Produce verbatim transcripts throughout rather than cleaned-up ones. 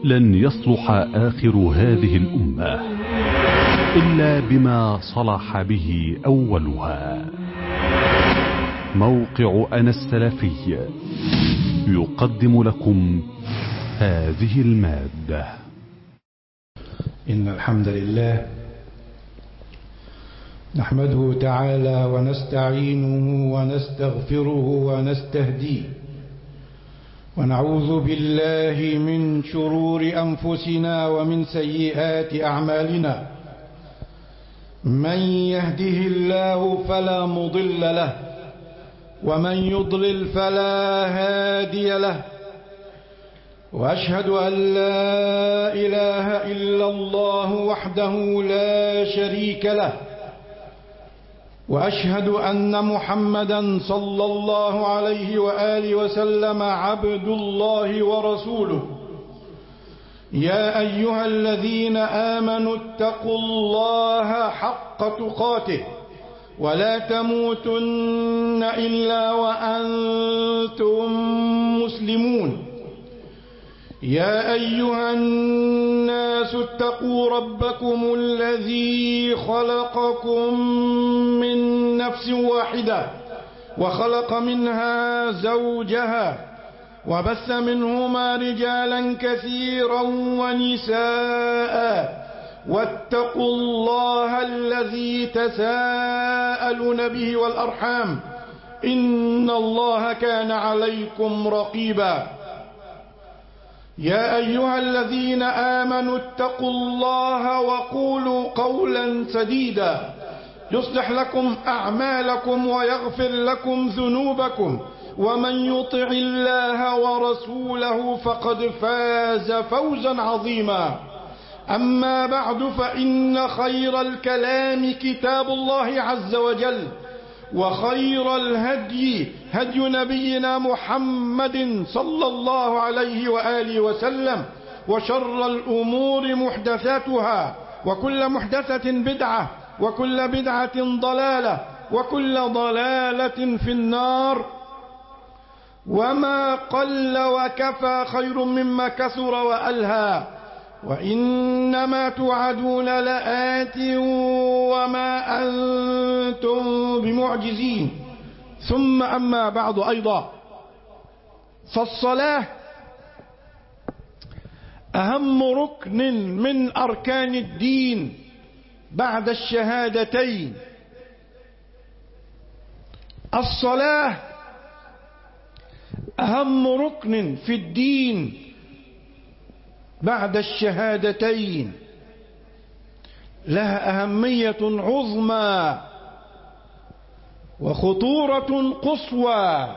لن يصلح آخر هذه الأمة إلا بما صلح به أولها. موقع أنا السلفي يقدم لكم هذه المادة. إن الحمد لله نحمده تعالى ونستعينه ونستغفره ونستهديه، ونعوذ بالله من شرور أنفسنا ومن سيئات أعمالنا. من يهده الله فلا مضل له، ومن يضلل فلا هادي له، وأشهد أن لا إله إلا الله وحده لا شريك له، وأشهد أن محمدا صلى الله عليه وآله وسلم عبد الله ورسوله. يا أيها الذين آمنوا اتقوا الله حق تقاته ولا تموتن إلا وأنتم مسلمون. يا أيها الناس اتقوا ربكم الذي خلقكم من نفس واحدة وخلق منها زوجها وبث منهما رجالا كثيرا ونساء، واتقوا الله الذي تساءلون به والأرحام إن الله كان عليكم رقيبا. يا أيها الذين آمنوا اتقوا الله وقولوا قولا سديدا يصلح لكم أعمالكم ويغفر لكم ذنوبكم، ومن يطع الله ورسوله فقد فاز فوزا عظيما. أما بعد، فإن خير الكلام كتاب الله عز وجل، وخير الهدي هدي نبينا محمد صلى الله عليه وآله وسلم، وشر الأمور محدثاتها، وكل محدثة بدعة، وكل بدعة ضلالة، وكل ضلالة في النار. وما قل وكفى خير مما كثر وألهى، وإنما توعدون لآت وما أنتم بمعجزين. ثم أما بعد أيضا، فالصلاة أهم ركن من أركان الدين بعد الشهادتين. الصلاة أهم ركن في الدين بعد الشهادتين، لها أهمية عظمى وخطورة قصوى،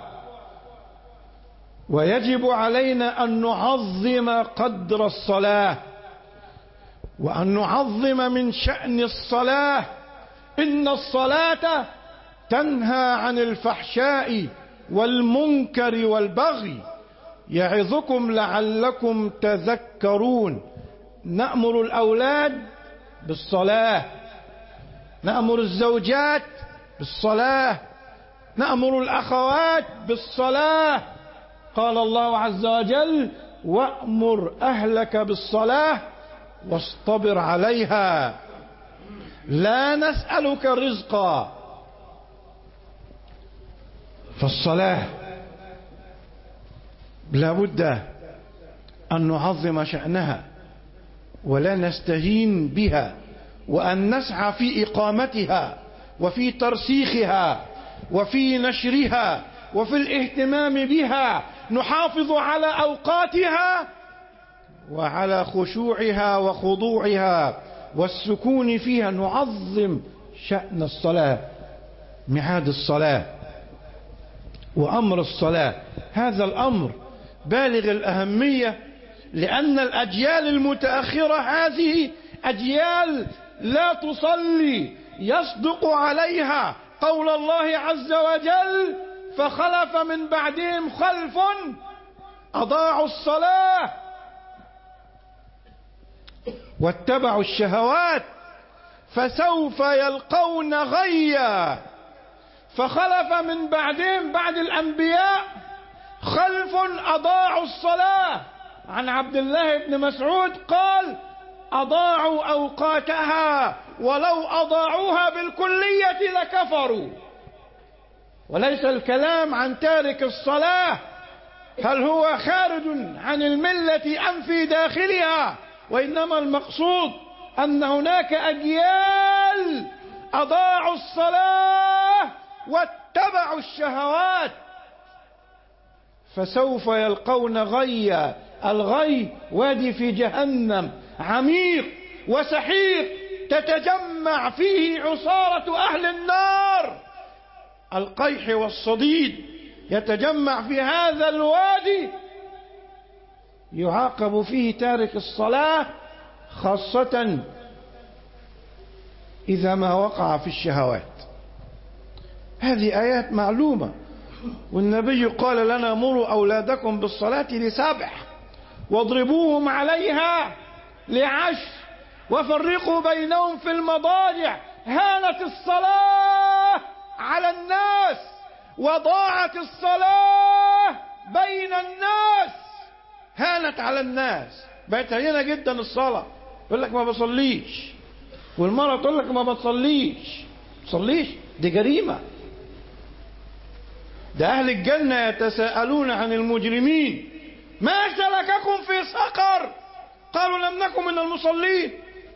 ويجب علينا أن نعظم قدر الصلاة، وأن نعظم من شأن الصلاة. إن الصلاة تنهى عن الفحشاء والمنكر والبغي، يعظكم لعلكم تذكرون. نأمر الأولاد بالصلاة، نأمر الزوجات بالصلاة، نأمر الأخوات بالصلاة. قال الله عز وجل: وأمر أهلك بالصلاة واصطبر عليها لا نسألك رزقا. فالصلاة لا بد أن نعظم شأنها ولا نستهين بها، وأن نسعى في إقامتها وفي ترسيخها وفي نشرها وفي الاهتمام بها. نحافظ على أوقاتها وعلى خشوعها وخضوعها والسكون فيها. نعظم شأن الصلاة، ميعاد الصلاة وأمر الصلاة. هذا الأمر بالغ الأهمية، لأن الأجيال المتأخرة هذه أجيال لا تصلي. يصدق عليها قول الله عز وجل: فخلف من بعدهم خلف أضاعوا الصلاة واتبعوا الشهوات فسوف يلقون غيا. فخلف من بعدهم، بعد الأنبياء، خلف أضاعوا الصلاة عن عبد الله بن مسعود قال: أضاعوا أوقاتها ولو أضاعوها بالكلية لكفروا. وليس الكلام عن تارك الصلاة هل هو خارج عن الملة أم في داخلها، وإنما المقصود أن هناك أجيال أضاعوا الصلاة واتبعوا الشهوات، فسوف يلقون غيا. الغي وادي في جهنم عميق وسحيق تتجمع فيه عصارة أهل النار، القيح والصديد يتجمع في هذا الوادي، يعاقب فيه تارك الصلاة، خاصة إذا ما وقع في الشهوات. هذه آيات معلومة، والنبي قال لنا: مروا أولادكم بالصلاة لسبع واضربوهم عليها لعشر وفرقوا بينهم في المضاجع. هانت الصلاة على الناس وضاعت الصلاة بين الناس. هانت على الناس، بقت هينة جدا الصلاة. يقول لك ما بصليش، والمرة تقول لك ما بتصليش. بتصليش دي جريمة. ده أهل الجنة يتساءلون عن المجرمين: ما سلككم في سقر؟ قالوا لم نكن من المصلين.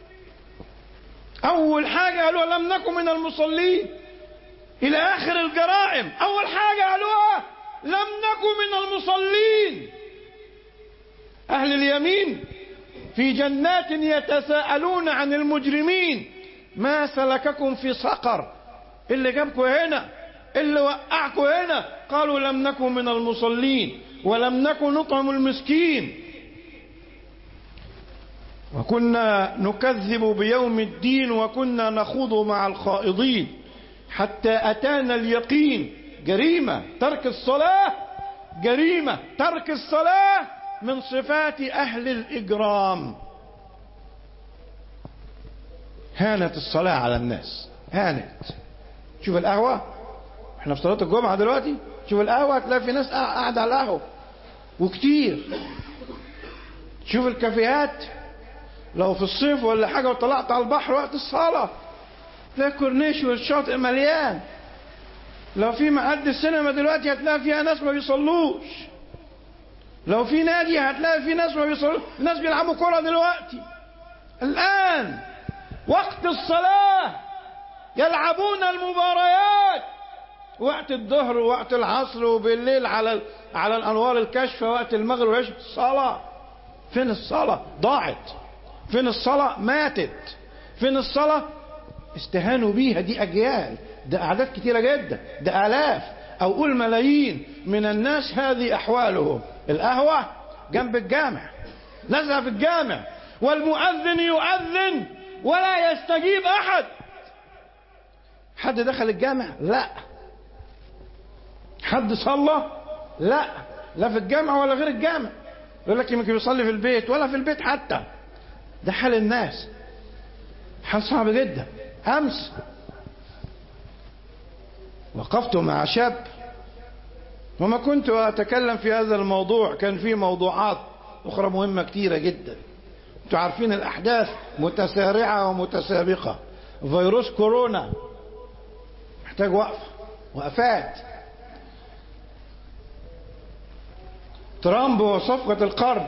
أول حاجة قالوا لم نكن من المصلين، إلى آخر الجرائم. أول حاجة قالوها لم نكن من المصلين. أهل اليمين في جنات يتساءلون عن المجرمين: ما سلككم في سقر؟ اللي جابكم هنا، اللي وقعكم هنا؟ قالوا لم نكن من المصلين ولم نكن نطعم المسكين وكنا نكذب بيوم الدين وكنا نخوض مع الخائضين حتى أتانا اليقين. جريمة ترك الصلاة، جريمة ترك الصلاة من صفات أهل الإجرام. هانت الصلاة على الناس، هانت. شوف القهوة، احنا في صلاة الجمعة دلوقتي، شوف القهوة هتلاقي في ناس قاعدة على القهوة وكتير. شوف الكافيهات، لو في الصيف ولا حاجة وطلعت على البحر وقت الصلاة تلاقي كورنيش والشاطئ مليان. لو في معد السينما دلوقتي هتلاقي فيها ناس ما بيصلوش. لو في نادي هتلاقي في ناس ما بيصلوش. الناس بيلعبوا كرة دلوقتي الآن وقت الصلاة، يلعبون المباريات وقت الظهر ووقت العصر وبالليل على على الأنوار الكاشفة وقت المغرب. ايش الصلاة؟ فين الصلاة؟ ضاعت. فين الصلاة؟ ماتت. فين الصلاة؟ استهانوا بيها. دي أجيال، ده أعداد كتيرة جدا، ده آلاف أو قول ملايين من الناس هذه أحوالهم. القهوة جنب الجامع، نزل في الجامع والمؤذن يؤذن ولا يستجيب أحد. حد دخل الجامع؟ لا. حد صلى؟ لا، لا في الجامع ولا غير الجامع. يقول لك يمكن يصلي في البيت، ولا في البيت حتى. ده حال الناس، حال صعب جدا. أمس وقفت مع شاب وما كنت أتكلم في هذا الموضوع، كان في موضوعات أخرى مهمة كتيرة جدا. انتوا عارفين الأحداث متسارعة ومتسابقة. فيروس كورونا محتاج وقفة، وقفات. ترامب وصفقة القرن،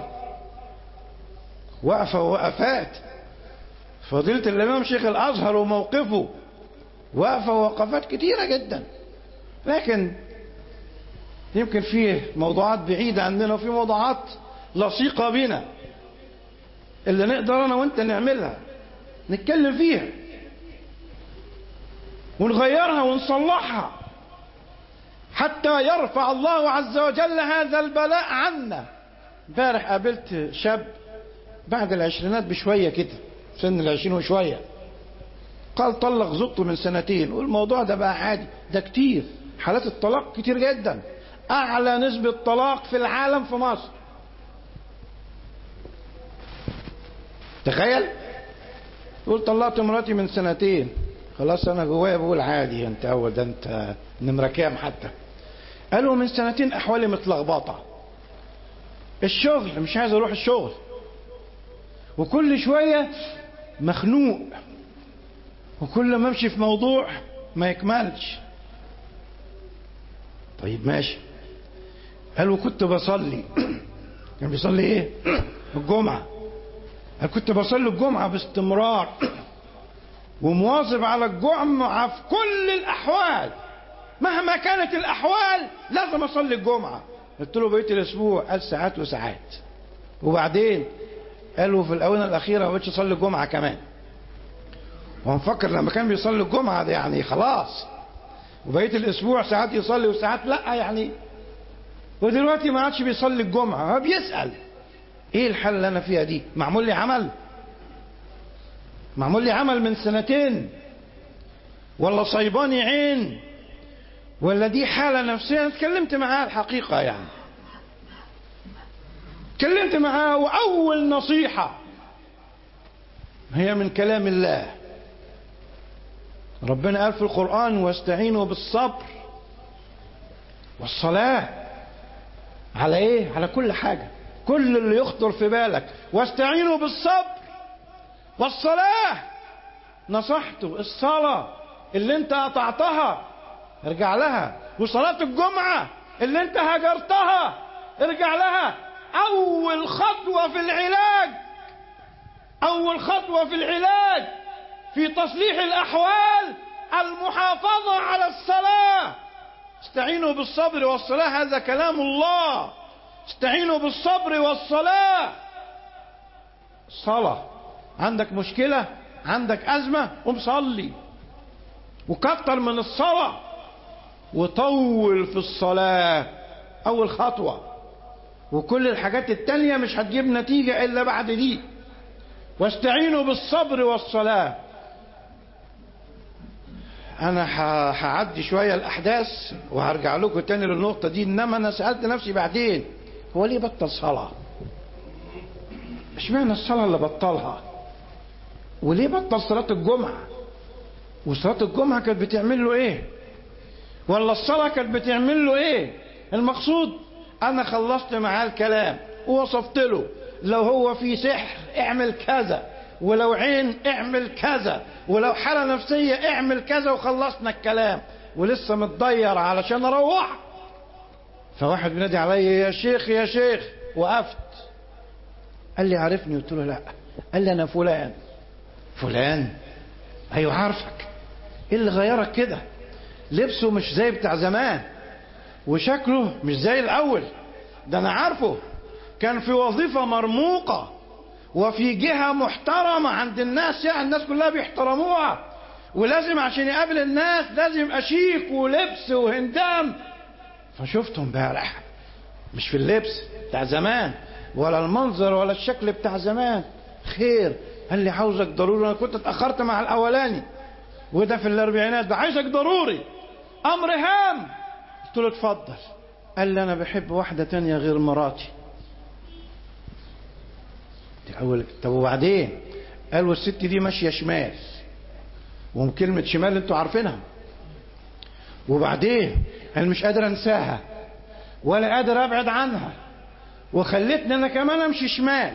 وقفة ووقفات. فضيلة الإمام شيخ الأزهر وموقفه، وقفة ووقفات كتيرة جدا. لكن يمكن فيه موضوعات بعيدة عننا وفي موضوعات لصيقة بنا اللي نقدر أنا وأنت نعملها، نتكلم فيها ونغيرها ونصلحها حتى يرفع الله عز وجل هذا البلاء عنا. امبارح قابلت شاب بعد العشرينات بشوية كده، سن العشرين وشوية، قال طلق زوجته من سنتين، والموضوع ده بقى عادي. ده كتير، حالات الطلاق كتير جدا، أعلى نسبة طلاق في العالم في مصر. تخيل، يقول طلقت مراتي من سنتين. خلاص أنا جوايا بقول عادي، أنت أول ده أنت نمرة كام حتى. قالوا من سنتين أحوالي متلخبطة، الشغل مش عايز اروح الشغل، وكل شوية مخنوق، وكل ما امشي في موضوع ما يكملش. طيب ماشي. قال وكنت بصلي. كان بيصلي ايه؟ الجمعة. قال كنت بصلي الجمعة باستمرار ومواظب على الجمعة في كل الأحوال، مهما كانت الأحوال لازم أصلي الجمعة. قلت له بقيت الأسبوع؟ قال ساعات وساعات. وبعدين قالوا في الآونة الأخيرة ما بقتش أصلي الجمعة كمان. ومفكر لما كان بيصلي الجمعة ده يعني خلاص، وبقيت الأسبوع ساعات يصلي وساعات لا يعني. ودلوقتي ما عادش بيصلي الجمعة، بيسأل ايه الحل اللي انا فيها دي؟ معمول لي عمل معمول لي عمل من سنتين، ولا صيباني عين، ولا دي حالة نفسية؟ اتكلمت معاه الحقيقة يعني، اتكلمت معاه. وأول نصيحة هي من كلام الله. ربنا قال في القرآن واستعينوا بالصبر والصلاة. على ايه؟ على كل حاجة، كل اللي يخطر في بالك. واستعينوا بالصبر والصلاة. نصحته الصلاة اللي انت قطعتها ارجع لها، وصلاة الجمعة اللي انت هجرتها ارجع لها. اول خطوة في العلاج، اول خطوة في العلاج في تصليح الاحوال المحافظة على الصلاة. استعينوا بالصبر والصلاة، هذا كلام الله. استعينوا بالصبر والصلاة. الصلاة، عندك مشكلة، عندك أزمة، قم صلي وكتر من الصلاة وطول في الصلاة. أول خطوة. وكل الحاجات التانية مش هتجيب نتيجة إلا بعد دي. واستعينوا بالصبر والصلاة. أنا هعدي شوية الأحداث وهرجع لكم تاني للنقطة دي، إنما أنا سألت نفسي بعدين هو ليه بطل صلاة؟ اشمعنى الصلاة اللي بطلها؟ وليه بطل صلاة الجمعة؟ وصلاة الجمعة كانت بتعمل له ايه؟ ولا الصلاة كانت بتعمل له ايه؟ المقصود انا خلصت معاه الكلام ووصفت له لو هو في سحر اعمل كذا، ولو عين اعمل كذا، ولو حالة نفسية اعمل كذا، وخلصنا الكلام. ولسه متضير علشان اروح، فواحد بينادي عليا يا شيخ يا شيخ. وقفت. قال لي عارفني؟ قلت له لا. قال لي انا فلان. فلان؟ ايوه عارفك. ايه اللي غيرك كده؟ لبسه مش زي بتاع زمان، وشكله مش زي الاول. ده انا عارفه، كان في وظيفة مرموقة وفي جهة محترمة عند الناس، يعني الناس كلها بيحترموها، ولازم عشان يقابل الناس لازم يبقى شيك ولبس وهندام. فشفته امبارح مش في اللبس بتاع زمان، ولا المنظر ولا الشكل بتاع زمان. خير. قال لي عاوزك ضروري. انا كنت اتأخرت مع الاولاني وده في الاربعينات، ده عايزك ضروري، امر هام. قلت له اتفضل. قال لي انا بحب واحدة تانية غير مراتي. اول طب وبعدين؟ قال والست دي ماشية شمال، وكلمة شمال انتوا عارفينها. وبعدين انا مش قادر انساها ولا قادر ابعد عنها، وخلتني انا كمان امشي شمال.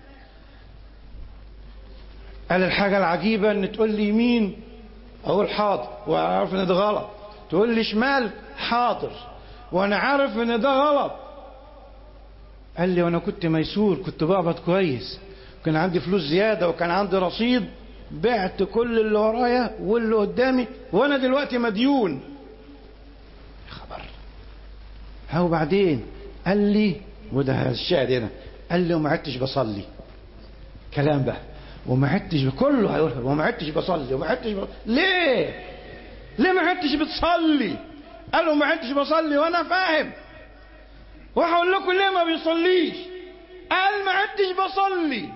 قال الحاجة العجيبة ان تقول لي يمين اقول حاضر وانا عارف ان ده غلط، تقول لي شمال حاضر وانا عارف ان ده غلط. قال لي وانا كنت ميسور، كنت بقبض كويس، كان عندي فلوس زيادة وكان عندي رصيد، بعت كل اللي ورايا واللي قدامي وانا دلوقتي مديون. خبر. ها وبعدين؟ قال لي وده الشاهد هنا، قال لي وما عدتش بصلي. كلام بقى. وما عدتش كله هيقولها، وما عدتش بصلي وما عدتش بصلي. ليه؟ ليه ما عدتش بتصلي؟ قال له ما عدتش بصلي وانا فاهم، وهقول لكم ليه ما بيصليش. قال ما عدتش بصلي.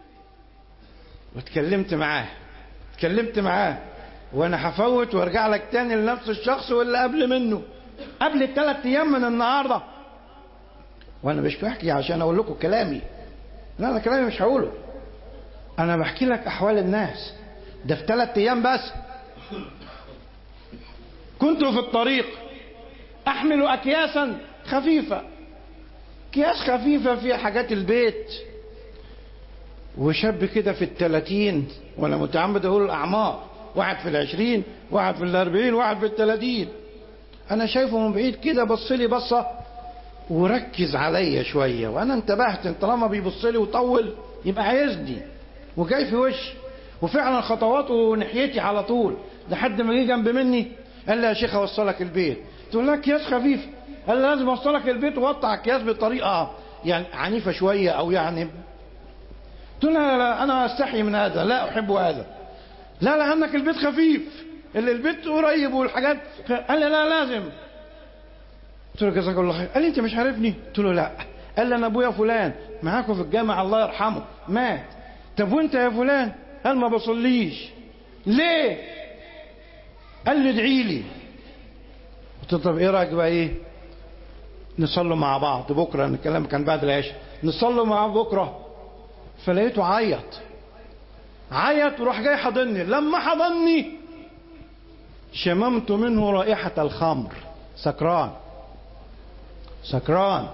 واتكلمت معاه اتكلمت معاه وانا هفوت وارجع لك تاني لنفس الشخص واللي قبل منه، قبل الثلاث ايام من النهارده. وانا مش بحكي عشان اقول لكم كلامي، لا انا كلامي مش هقوله، انا بحكي لك احوال الناس. ده في ثلاث ايام بس. كنت في الطريق احمل اكياسا خفيفة، أكياس خفيفة فيها حاجات البيت. وشاب كده في الثلاثين، وأنا متعمد أقول الأعمار، واحد في العشرين، واحد في الأربعين، واحد في الثلاثين. أنا شايفه من بعيد كده، بص لي بصة وركز عليا شوية، وأنا انتبهت طالما بيبص لي وطول يبقى عايزني، وجاي في وش. وفعلا خطواته ناحيتي على طول لحد ما جه جنب مني. قال لي يا شيخ أوصلك البيت. تقول لك أكياس خفيف. قال لي لازم أوصلك البيت وأقطع أكياس بطريقة يعني عنيفة شوية أو يعني. قلت له لا لا أنا أستحي من هذا، لا أحب هذا. لا لا أنك البيت خفيف، اللي البيت قريب والحاجات. قال لي لا لازم. قلت له جزاك الله خير. قال لي أنت مش عارفني؟ قلت له لا. قال لي أنا أبويا فلان معاكم في الجامع الله يرحمه مات. طب وأنت يا فلان؟ قال ما بصليش. ليه؟ قال لي ادعي لي. قلت له طب إيه رأيك بقى إيه؟ نصلوا مع بعض بكرة. الكلام كان بعد العشاء. نصلوا مع بعض بكرة. فلقيته عيط عيط وراح جاي حضني. لما حضني شممت منه رائحة الخمر. سكران سكران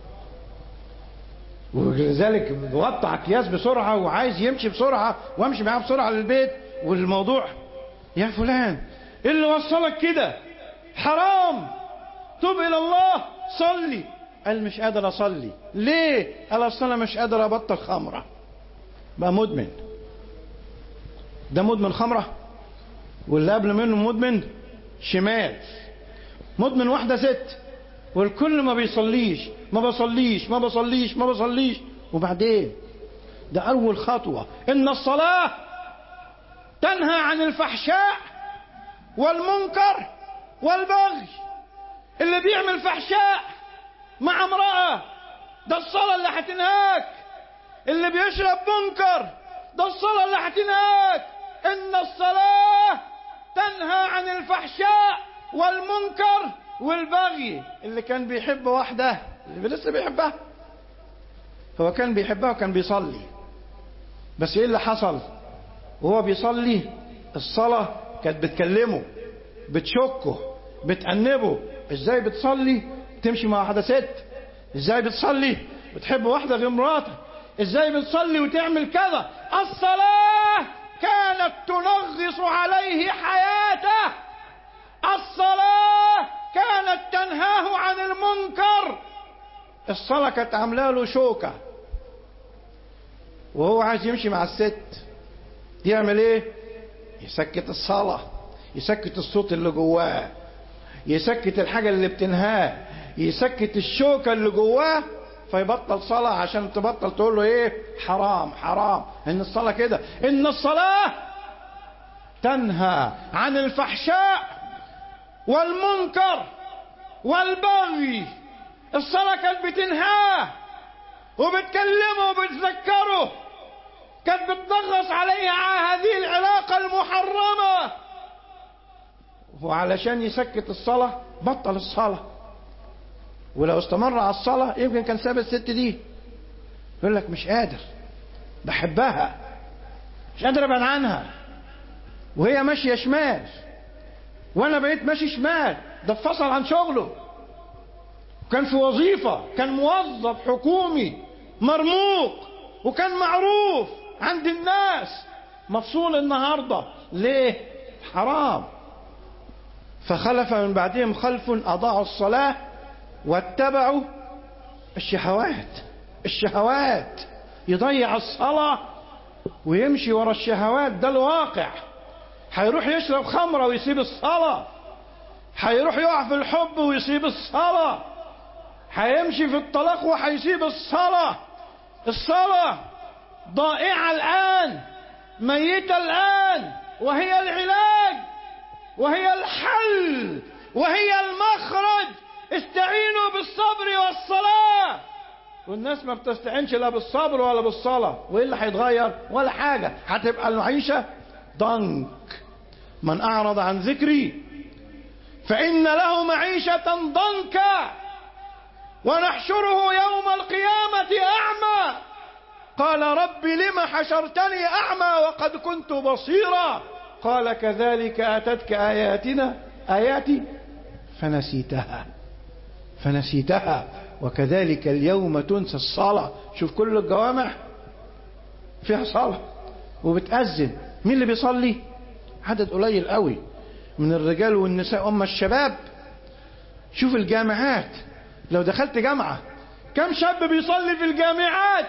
ولذلك بوقع اكياس بسرعة وعايز يمشي بسرعة وامشي معاه بسرعة للبيت. والموضوع يا فلان ايه اللي وصلك كده؟ حرام، توب الى الله، صلي. قال مش قادر اصلي. ليه؟ قال اصل انا مش قادر ابطل خمرة. بقى مدمن. ده مدمن خمرة، واللي قبل منه مدمن شمال، مدمن واحدة ست، والكل ما بيصليش ما بصليش ما بصليش ما بصليش. وبعدين ده أول خطوة. إن الصلاة تنهى عن الفحشاء والمنكر والبغي. اللي بيعمل فحشاء مع امرأة ده الصلاة اللي هتنهاك. اللي بيشرب منكر ده الصلاة اللي هتنهاك. إن الصلاة تنهى عن الفحشاء والمنكر والبغي. اللي كان بيحب واحدة اللي لسه بيحبها، هو كان بيحبها وكان بيصلي، بس ايه اللي حصل وهو بيصلي؟ الصلاة كانت بتكلمه، بتشكه، بتأنبه. ازاي بتصلي تمشي مع واحدة ست؟ ازاي بتصلي بتحب واحدة غير مراتها؟ ازاي بتصلي وتعمل كذا؟ الصلاة كانت تنغص عليه حياته. الصلاة كانت تنهاه عن المنكر. الصلاة كانت عامله له شوكة، وهو عايز يمشي مع الست يعمل ايه؟ يسكت الصلاة، يسكت الصوت اللي جواه، يسكت الحاجة اللي بتنهاه، يسكت الشوكة اللي جواه، فيبطل صلاة عشان تبطل تقول له ايه؟ حرام حرام. ان الصلاة كده. ان الصلاة تنهى عن الفحشاء والمنكر والبغي. الصلاة كانت بتنهاه وبتكلمه وبتذكره، كانت بتنغص عليه على هذه العلاقة المحرمة. وعلشان يسكت الصلاة بطل الصلاة. ولو استمر على الصلاة يمكن كان ساب الست دي. يقول لك مش قادر، بحبها، مش قادر ابعد عنها، وهي ماشية شمال وانا بقيت ماشي شمال. ده انفصل عن شغله، كان في وظيفة، كان موظف حكومي مرموق وكان معروف عند الناس، مفصول النهاردة. ليه؟ حرام. فخلف من بعدهم خلف أضاعوا الصلاة واتبعوا الشهوات. الشهوات يضيع الصلاة ويمشي ورا الشهوات. ده الواقع. هيروح يشرب خمرة ويسيب الصلاة، هيروح يقع في الحب ويسيب الصلاة، هيمشي في الطلاق وهيسيب الصلاة. الصلاة ضائعة الآن، ميتة الآن، وهي العلاج وهي الحل وهي المخرج. استعينوا بالصبر والصلاة. والناس ما بتستعينش لا بالصبر ولا بالصلاة. وايه اللي هيتغير؟ ولا حاجة. هتبقى المعيشة ضنك. من أعرض عن ذكري فإن له معيشة ضنكا ونحشره يوم القيامة أعمى. قال رب لم حشرتني أعمى وقد كنت بصيرا. قال كذلك أتتك آياتنا آياتي فنسيتها فنسيتها وكذلك اليوم تنسى الصلاة. شوف كل الجوامع فيها صلاة وبتأذن، مين اللي بيصلي؟ عدد قليل قوي من الرجال والنساء، أما الشباب. شوف الجامعات، لو دخلت جامعة كم شاب بيصلي في الجامعات؟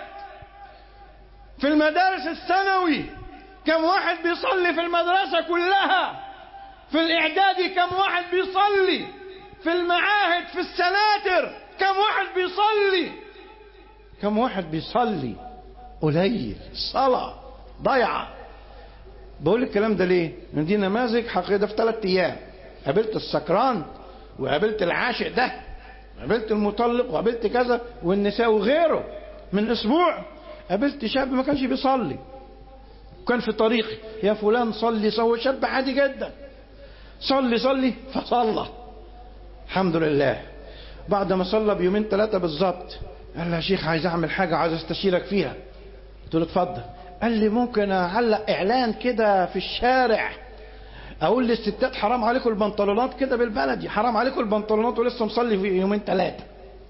في المدارس الثانوي كم واحد بيصلي في المدرسة كلها؟ في الإعدادي كم واحد بيصلي؟ في المعاهد في السناتر كم واحد بيصلي؟ كم واحد بيصلي؟ قليل. الصلاة ضيعة. بقول الكلام ده ليه؟ ان دي نماذج حقيقية. في ثلاث ايام قابلت السكران وقابلت العاشق ده وقابلت المطلق وقابلت كذا والنساء وغيره. من اسبوع قابلت شاب ما كانش بيصلي وكان في طريقي، يا فلان صلي صلي، شاب عادي جدا، صلي صلي فصلى الحمد لله. بعد ما صلى بيومين ثلاثة بالظبط قال لي يا شيخ عايز اعمل حاجة عايز استشيرك فيها. قلت له اتفضل. قال لي ممكن اعلق اعلان كده في الشارع اقول للستات حرام عليكم البنطلونات، كده بالبلدي حرام عليكم البنطلونات ولسه مصلي في يومين ثلاثة.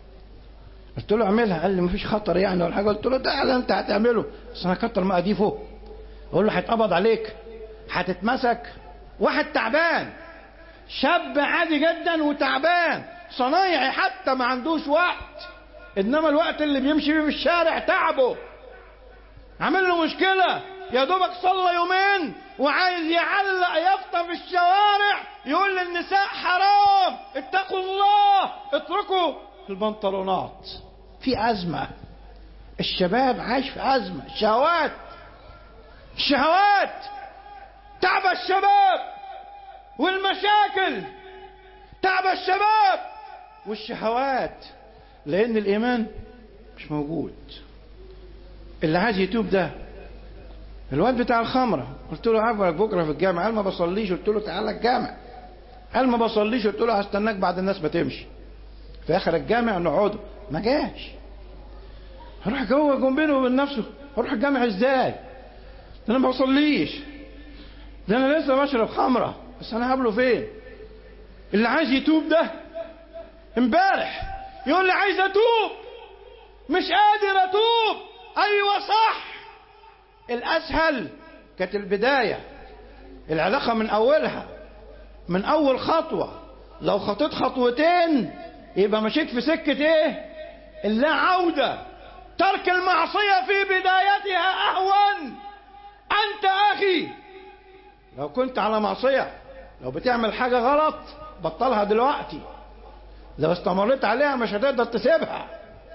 قلت له اعملها. قال لي مفيش خطر يعني ولا حاجة. قلت له ده اعلان انت هتعمله بس انا كتر ما اضيفه اقول له هيتقبض عليك هتتمسك. واحد تعبان، شاب عادي جدا وتعبان صنايعي حتى ما عندوش وقت، انما الوقت اللي بيمشي بيه في الشارع تعبه، عامل له مشكلة، يا دوبك صلى يومين وعايز يعلق يافطة في الشوارع يقول للنساء حرام اتقوا الله اتركوا البنطلونات. في أزمة، الشباب عايش في أزمة. الشهوات الشهوات تعب الشباب، والمشاكل تعب الشباب، والشهوات، لأن الإيمان مش موجود. اللي عايز يتوب ده الواد بتاع الخمرة، قلت له عارفك بكره في الجامع، قال ما بصليش. قلت له تعالى الجامع، قال ما بصليش. قلت له هستناك بعد الناس ما تمشي في اخر الجامع نقعد. ما جاش. هروح جوه جنب بينه وبين نفسه، هروح الجامع ازاي؟ ده انا ما بصليش، ده انا لسه بشرب خمره، بس انا هقابله فين؟ اللي عايز يتوب ده امبارح يقول لي عايز اتوب مش قادر اتوب. ايوه صح، الاسهل كانت البدايه، العلاقه من اولها، من اول خطوه. لو خطيت خطوتين يبقى مشيت في سكه ايه؟ اللا عوده. ترك المعصيه في بدايتها اهون. انت اخي لو كنت على معصيه، لو بتعمل حاجه غلط بطلها دلوقتي، لو استمريت عليها مش هتقدر تسيبها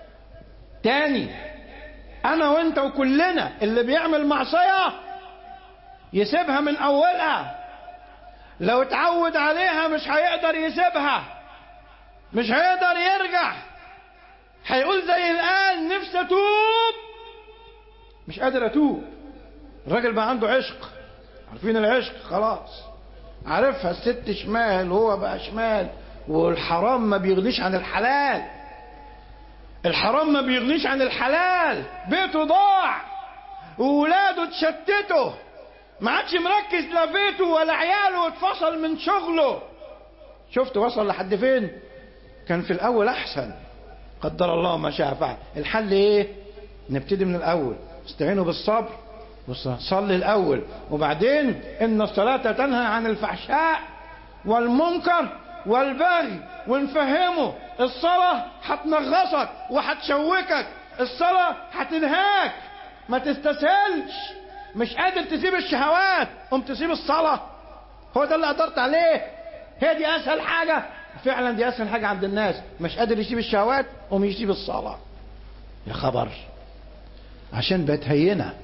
تاني. انا وانت وكلنا اللي بيعمل معصيه يسيبها من اولها، لو اتعود عليها مش هيقدر يسيبها، مش هيقدر يرجع، هيقول زي الان نفسي اتوب مش قادر اتوب. الراجل بقى عنده عشق، عارفين العشق خلاص عارفها، الست شمال وهو بقى شمال، والحرام ما بيغنيش عن الحلال، الحرام ما بيغنيش عن الحلال. بيته ضاع وولاده اتشتتوا، ما عادش مركز لا بيته ولا عياله، اتفصل من شغله. شفت وصل لحد فين؟ كان في الاول احسن، قدر الله ما شاء فعل. الحل ايه؟ نبتدي من الاول، استعينوا بالصبر وصلي الاول، وبعدين ان الصلاة تنهى عن الفحشاء والمنكر والبغي، ونفهمه الصلاة هتنغصك وهتشوكك، الصلاة هتنهاك، ما تستسهلش. مش قادر تسيب الشهوات قم تسيب الصلاة، هو ده اللي قدرت عليه. هي دي اسهل حاجة، فعلا دي اسهل حاجة عند الناس. مش قادر يسيب الشهوات قم يسيب الصلاة. يا خبر، عشان بقت هينة،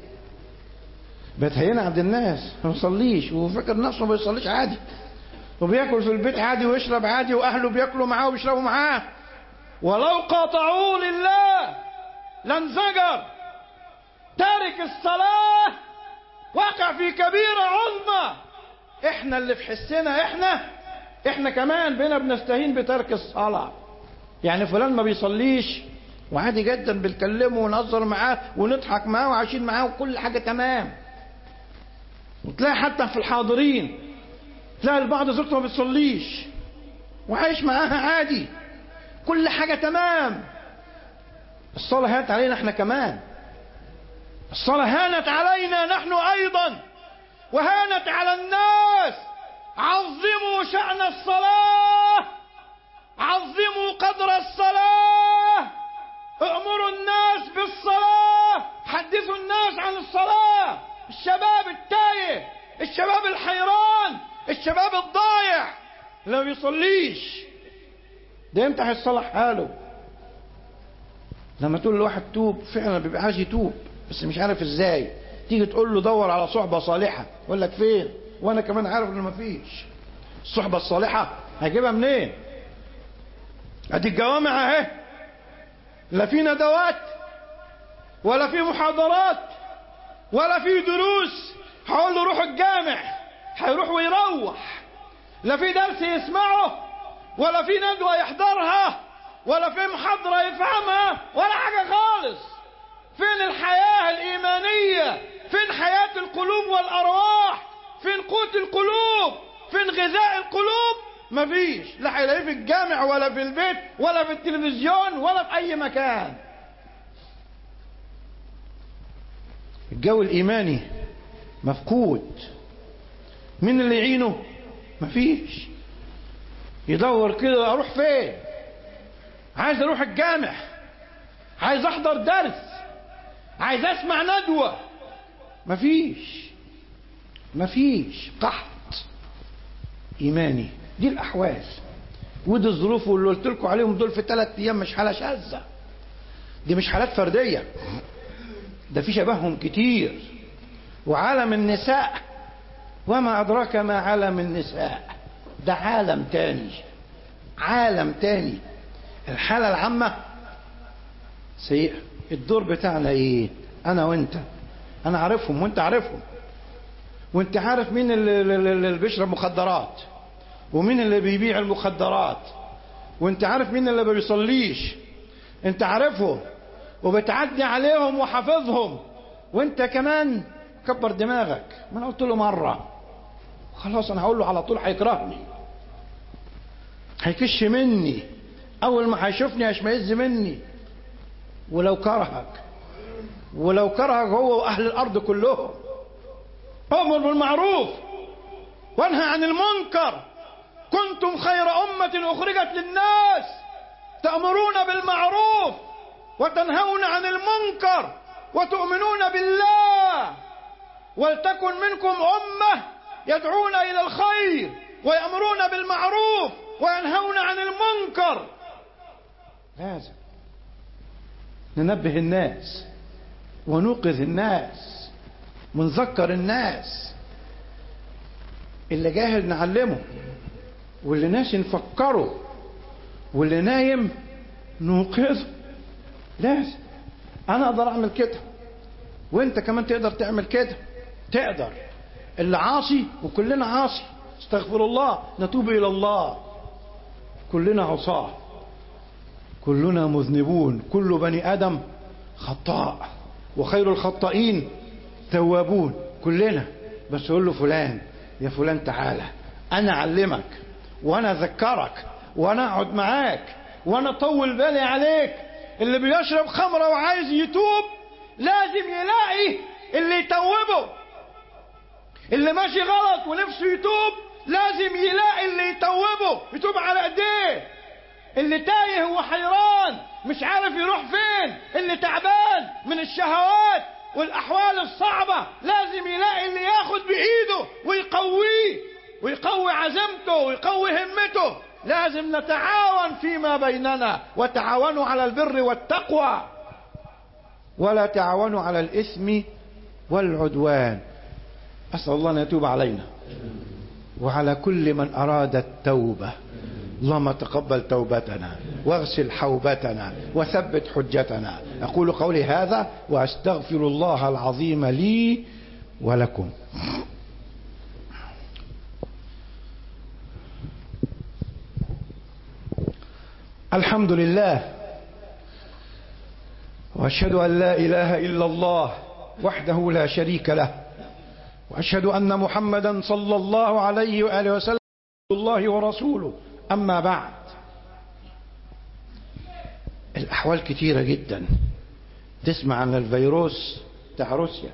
بقت هينة عند الناس. ما بيصليش وفكر نفسه ما بيصليش عادي، وبياكل في البيت عادي ويشرب عادي، واهله بياكلوا معاه وبيشربوا معاه. ولو قاطعوه لله لانزجر. تارك الصلاة وقع في كبيرة عظمى. احنا اللي في حسنا، احنا احنا كمان بينا بنستهين بترك الصلاة. يعني فلان ما بيصليش وعادي جدا بنكلمه ونهزر معاه ونضحك معاه وعايشين معاه وكل حاجة تمام. وتلاقي حتى في الحاضرين تلاقي البعض زوجته ما بتصليش وعايش معاها عادي، كل حاجة تمام، الصلاة هانت علينا احنا كمان، الصلاة هانت علينا نحن أيضا، وهانت على الناس. عظموا شأن الصلاة، عظموا قدر الصلاة، أمروا الناس بالصلاة، حدثوا الناس عن الصلاة. الشباب التايه، الشباب الحيران، الشباب الضايع لو يصليش، ده يمتى هيصلح حاله؟ لما تقول لواحد توب فعلا بيبقى عايز يتوب بس مش عارف ازاي. تيجي تقول له دور على صحبة صالحة، يقول لك فين؟ وانا كمان عارف انه مفيش. الصحبة الصالحة هيجيبها منين؟ ادي الجوامع اهي، لا في ندوات ولا في محاضرات ولا في دروس. هقول له روح الجامع، هيروح ويروح. لا في درس يسمعه ولا في ندوة يحضرها ولا في محاضرة يفهمها ولا حاجة خالص. فين الحياة الإيمانية؟ فين حياة القلوب والأرواح؟ فين قوت القلوب؟ فين غذاء القلوب؟ مفيش. لا هيلاقيه في الجامع ولا في البيت ولا في التلفزيون ولا في أي مكان. الجو الإيماني مفقود. مين اللي يعينه؟ مفيش. يدور كده أروح فين؟ عايز أروح الجامع، عايز أحضر درس، عايز أسمع ندوة. مفيش مفيش قحط إيماني. دي الأحوال ودي الظروف اللي قلت لكم عليهم دول في ثلاث أيام مش حالة شاذة، دي مش حالات فردية، ده في شبههم كتير. وعالم النساء وما أدراك ما عالم النساء، ده عالم تاني، عالم تاني. الحالة العامة سيئة. الدور بتاعنا ايه؟ انا وانت، انا عارفهم وانت عارفهم، وانت عارف مين اللي, اللي بيشرب مخدرات ومين اللي بيبيع المخدرات، وانت عارف مين اللي ما بيصليش، انت عارفهم وبتعدي عليهم وحافظهم. وانت كمان كبر دماغك. ما انا قلت له مرة خلاص انا هقول له على طول هيكرهني، هيكش مني، اول ما هيشوفني هيشمئز مني. ولو كرهك ولو كرهك هو واهل الارض كلهم. امر بالمعروف وانهى عن المنكر، كنتم خير امة اخرجت للناس تأمرون بالمعروف وتنهون عن المنكر وتؤمنون بالله. ولتكن منكم امة يدعون الى الخير ويأمرون بالمعروف وينهون عن المنكر. لازم ننبه الناس ونوقظ الناس ونذكر الناس. اللي جاهل نعلمه، واللي ناسي نفكره، واللي نايم نوقظه. لازم. انا اقدر اعمل كده وانت كمان تقدر تعمل كده. تقدر. اللي عاصي وكلنا عاصي، استغفر الله، نتوب الى الله، كلنا عصاه، كلنا مذنبون، كل بني آدم خطاء وخير الخطائين توابون. كلنا. بس قول له فلان، يا فلان تعالى أنا أعلمك وأنا أذكرك وأنا أقعد معاك وأنا أطول بالي عليك. اللي بيشرب خمرة وعايز يتوب لازم يلاقي اللي يتوبه. اللي ماشي غلط ونفسه يتوب لازم يلاقي اللي يتوبه، يتوب على ايديه. اللي تايه وحيران مش عارف يروح فين، اللي تعبان من الشهوات والأحوال الصعبة لازم يلاقي اللي ياخد بإيده ويقويه ويقوي عزمته ويقوي همته. لازم نتعاون فيما بيننا، وتعاونوا على البر والتقوى ولا تعاونوا على الإثم والعدوان. أسأل الله أن يتوب علينا وعلى كل من أراد التوبة. اللهم تقبل توبتنا واغسل حوبتنا وثبت حجتنا. أقول قولي هذا وأستغفر الله العظيم لي ولكم. الحمد لله، وأشهد أن لا إله إلا الله وحده لا شريك له، وأشهد أن محمدا صلى الله عليه وآله وسلم الله ورسوله. أما بعد، الأحوال كتيرة جدا. تسمع عن الفيروس بتاع روسيا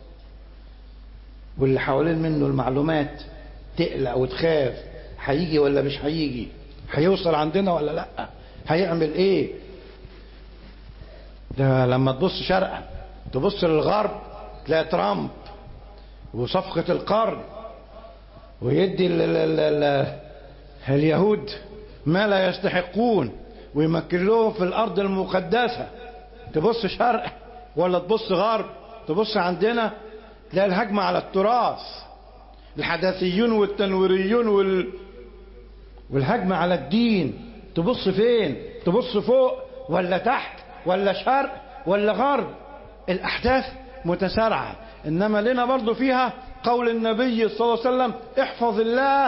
واللي حوالين منه المعلومات، تقلق وتخاف، هيجي ولا مش هيجي، هيوصل عندنا ولا لا، هيعمل ايه. ده لما تبص شرقا تبص للغرب تلاقي ترامب وصفقة القرن، ويدي ال ال ال اليهود ما لا يستحقون ويمكن لهم في الأرض المقدسة. تبص شرق ولا تبص غرب، تبص عندنا تلاقي الهجمة على التراث، الحداثيون والتنويريون وال... والهجمة على الدين. تبص فين؟ تبص فوق ولا تحت ولا شرق ولا غرب؟ الأحداث متسارعة، إنما لنا برضو فيها قول النبي صلى الله عليه وسلم: احفظ الله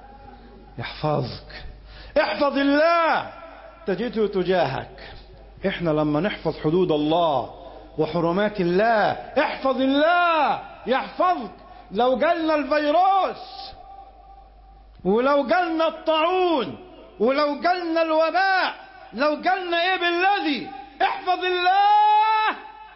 يحفظك، احفظ الله تجده تجاهك. احنا لما نحفظ حدود الله وحرمات الله، احفظ الله يحفظك. لو جالنا الفيروس ولو جالنا الطاعون ولو جالنا الوباء، لو جالنا ايه بالذي، احفظ الله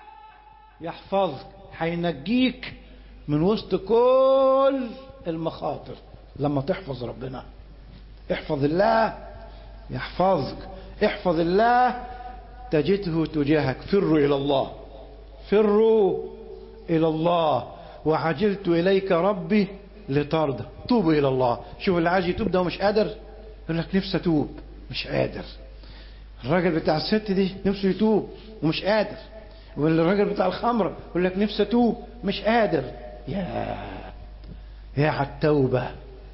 يحفظك، هينجيك من وسط كل المخاطر لما تحفظ ربنا. احفظ الله يحفظك، احفظ الله تجده تجاهك. فروا إلى الله، فروا إلى الله، وعجلت إليك ربي لترضى. توبوا إلى الله. شوف اللي عايز يتوب ده ومش قادر، يقول لك نفسي أتوب مش قادر. الراجل بتاع الست دي نفسه يتوب ومش قادر، والراجل بتاع الخمرة يقول لك نفسي أتوب مش قادر. يا يا على التوبة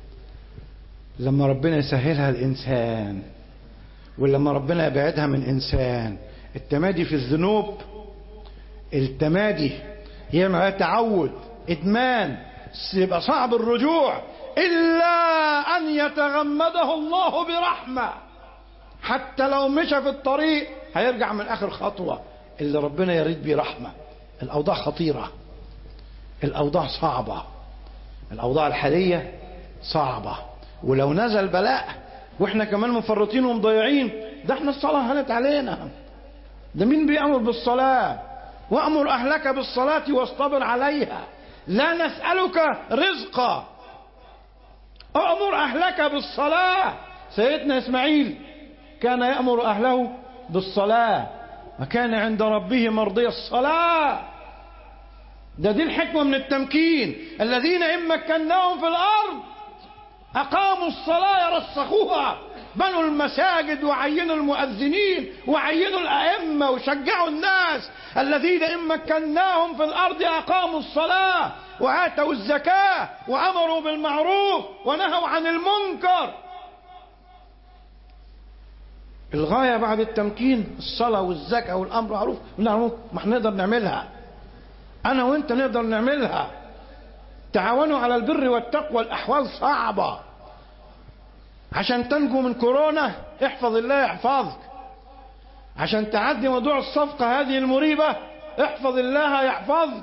لما ربنا يسهلها الإنسان، ولما ربنا يبعدها من إنسان. التمادي في الذنوب، التمادي يعمل تعود، إدمان، يبقى صعب الرجوع إلا أن يتغمده الله برحمة. حتى لو مشى في الطريق هيرجع من آخر خطوة اللي ربنا يريد بيه رحمة. الأوضاع خطيرة، الأوضاع صعبة، الأوضاع الحالية صعبة، ولو نزل بلاء واحنا كمان مفرطين ومضيعين، ده احنا الصلاة هانت علينا. ده مين بيأمر بالصلاة؟ وأمر أهلك بالصلاة واصطبر عليها، لا نسألك رزقا، أمر أهلك بالصلاة. سيدنا إسماعيل كان يأمر أهله بالصلاة وكان عند ربه مرضي الصلاة. ده دي الحكمة من التمكين. الذين إن مكناهم في الأرض أقاموا الصلاة يرسخوها، بنوا المساجد وعينوا المؤذنين وعينوا الأئمة وشجعوا الناس. الذين إن مكناهم في الأرض أقاموا الصلاة وآتوا الزكاة وأمروا بالمعروف ونهوا عن المنكر. الغاية بعد التمكين الصلاة والزكاة والأمر بالمعروف والنهي. ما احنا نقدر نعملها، أنا وأنت نقدر نعملها. تعاونوا على البر والتقوى. الأحوال صعبة. عشان تنجو من كورونا احفظ الله يحفظك. عشان تعدي موضوع الصفقة هذه المريبة احفظ الله يحفظك.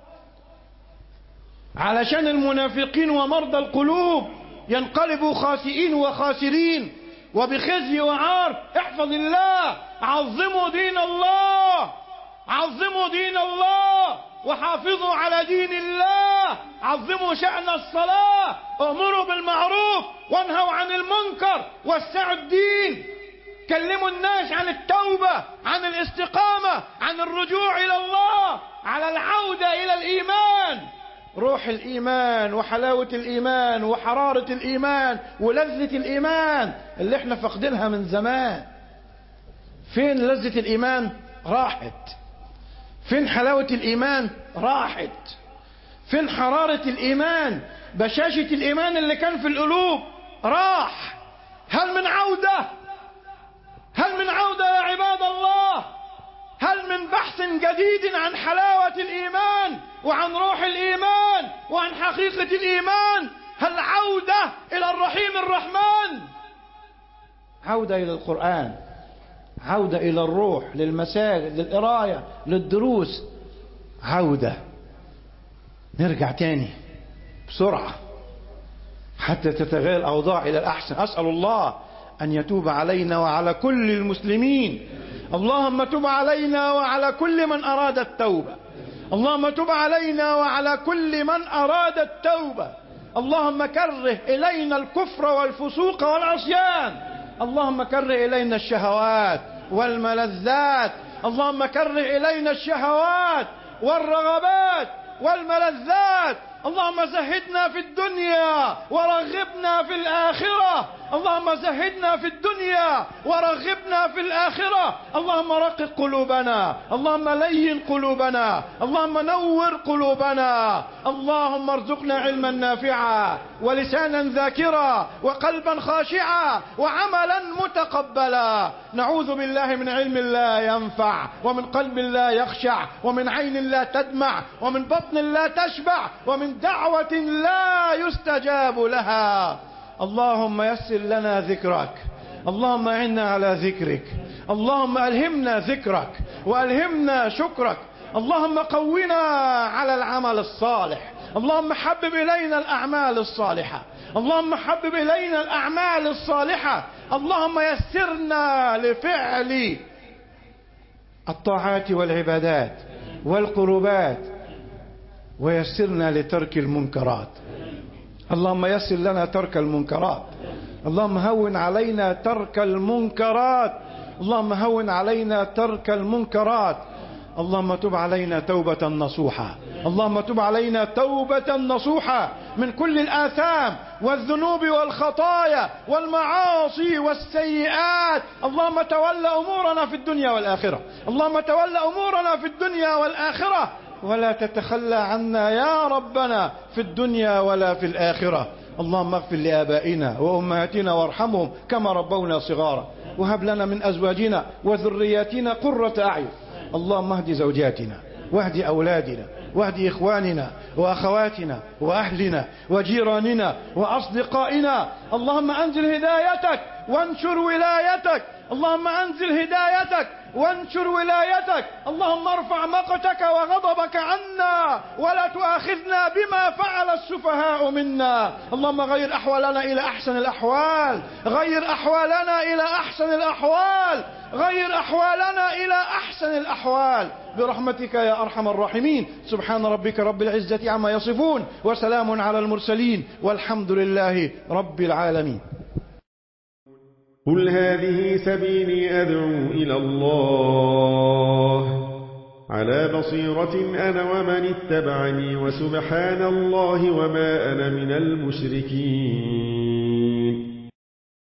علشان المنافقين ومرضى القلوب ينقلبوا خاسئين وخاسرين وبخزي وعار احفظ الله. عظموا دين الله، عظموا دين الله وحافظوا على دين الله. عظموا شأن الصلاة، امروا بالمعروف وانهوا عن المنكر، وسعوا الدين. كلموا الناس عن التوبة، عن الاستقامة، عن الرجوع إلى الله، على العودة إلى الإيمان. روح الإيمان وحلاوة الإيمان وحرارة الإيمان ولذة الإيمان اللي احنا فقدينها من زمان. فين لذة الإيمان؟ راحت. فين حلاوة الإيمان؟ راحت. فين حرارة الإيمان؟ بشاشة الإيمان اللي كان في القلوب راح. هل من عودة؟ هل من عودة يا عباد الله؟ هل من بحث جديد عن حلاوة الإيمان وعن روح الإيمان وعن حقيقة الإيمان؟ هل عودة إلى الرحيم الرحمن؟ عودة إلى القرآن، عودة إلى الروح، للمساجد، للقراية، للدروس. عودة، نرجع تاني بسرعة حتى تتغير الأوضاع إلى الأحسن. أسأل الله أن يتوب علينا وعلى كل المسلمين. اللهم تب علينا وعلى كل من أراد التوبة. اللهم تب علينا وعلى كل من أراد التوبة. اللهم كره إلينا الكفر والفسوق والعصيان. اللهم كره إلينا الشهوات والملذات. اللهم كره إلينا الشهوات والرغبات والملذات. اللهم زهدنا في الدنيا ورغبنا في الآخرة. اللهم زهدنا في الدنيا ورغبنا في الآخرة. اللهم رقق قلوبنا. اللهم لين قلوبنا. اللهم نور قلوبنا. اللهم ارزقنا علما نافعا ولسانا ذاكرا وقلبا خاشعا وعملا متقبلا. نعوذ بالله من علم لا ينفع ومن قلب لا يخشع ومن عين لا تدمع ومن بطن لا تشبع ومن دعوة لا يستجاب لها. اللهم يسر لنا ذكرك. اللهم أعنا على ذكرك. اللهم ألهمنا ذكرك وألهمنا شكرك. اللهم قونا على العمل الصالح. اللهم حبب إلينا الأعمال الصالحة. اللهم حبب إلينا الأعمال الصالحة. اللهم يسرنا لفعل الطاعات والعبادات والقربات ويسرنا لترك المنكرات. اللهم يسر لنا ترك المنكرات. اللهم هون علينا ترك المنكرات. اللهم هون علينا ترك المنكرات. اللهم تب علينا توبة نصوحة. اللهم تب علينا توبة نصوحة من كل الآثام والذنوب والخطايا والمعاصي والسيئات. اللهم تولى أمورنا في الدنيا والآخرة. اللهم تولى أمورنا في الدنيا والآخرة ولا تتخلى عنا يا ربنا في الدنيا ولا في الآخرة. اللهم اغفر لآبائنا وأمهاتنا وارحمهم كما ربونا صغارا وهب لنا من أزواجنا وذرياتنا قرة أعين. اللهم اهد زوجاتنا واهد أولادنا واهد إخواننا وأخواتنا وأهلنا وجيراننا وأصدقائنا. اللهم أنزل هدايتك وانشر ولايتك. اللهم أنزل هدايتك وانشر ولايتك. اللهم ارفع مقتك وغضبك عنا ولا تؤاخذنا بما فعل السفهاء منا. اللهم غير أحوالنا إلى أحسن الأحوال. غير أحوالنا إلى أحسن الأحوال. غير أحوالنا إلى أحسن الأحوال برحمتك يا أرحم الراحمين. سبحان ربك رب العزة عما يصفون وسلام على المرسلين والحمد لله رب العالمين. قل هذه سبيلي أدعو إلى الله على بصيرة أنا ومن اتبعني وسبحان الله وما أنا من المشركين.